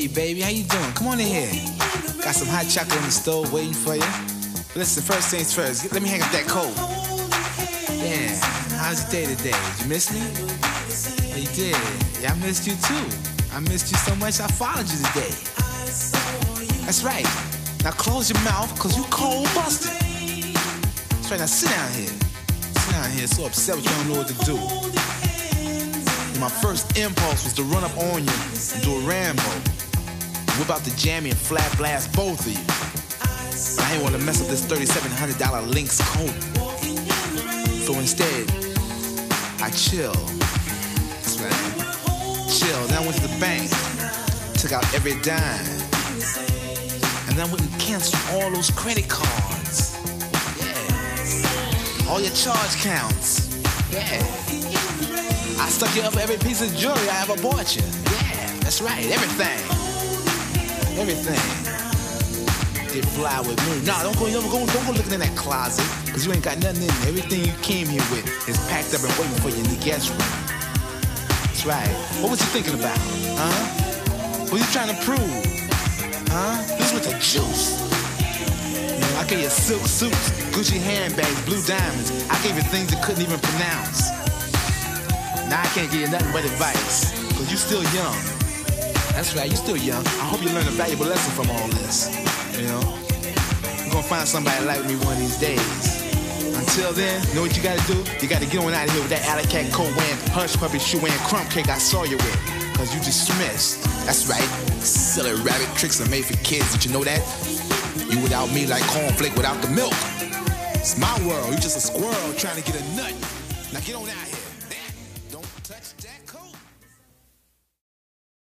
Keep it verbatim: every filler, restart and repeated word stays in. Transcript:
baby, how you doing? Come on in here. Got some hot chocolate on the stove waiting for you. But listen, first things first, let me hang up that coat. Yeah, how's your day today? Did you miss me? Oh, you did. Yeah, I missed you too. I missed you so much I followed you today. That's right. Now close your mouth, cause you cold busted. That's right, now sit down here. Sit down here, so upset with you, don't know what to do. My first impulse was to run up on you and do a Rambo. Whip out the jammy and flat blast both of you. But I ain't want to mess up this thirty-seven hundred dollar Lynx coat. So instead, I chill. That's right. Chill. Then I went to the bank, took out every dime. And then I went and canceled all those credit cards. Yeah. All your charge counts. Yeah. I stuck you up for every piece of jewelry I ever bought you. Yeah, that's right, everything. Everything. Did fly with me. Nah, don't go, don't go, don't go looking in that closet, cause you ain't got nothing in there. Everything you came here with is packed up and waiting for you in the guest room. That's right. What was you thinking about? Huh? What you trying to prove? Huh? This was the juice. You know, I gave you silk suits, Gucci handbags, blue diamonds. I gave you things you couldn't even pronounce. Now I can't give you nothing but advice, cause you still young. That's right, you still young. I hope you learn a valuable lesson from all this. You know? You're gonna find somebody like me one of these days. Until then, you know what you gotta do? You gotta get on out of here with that alley cat coat wearing, hush puppy shoe wearing, crumb cake I saw you with. Cause you dismissed. That's right. Silly rabbit tricks are made for kids, did you know that? You without me like cornflake without the milk. It's my world, you just a squirrel trying to get a nut. Now get on out of here. Don't touch that.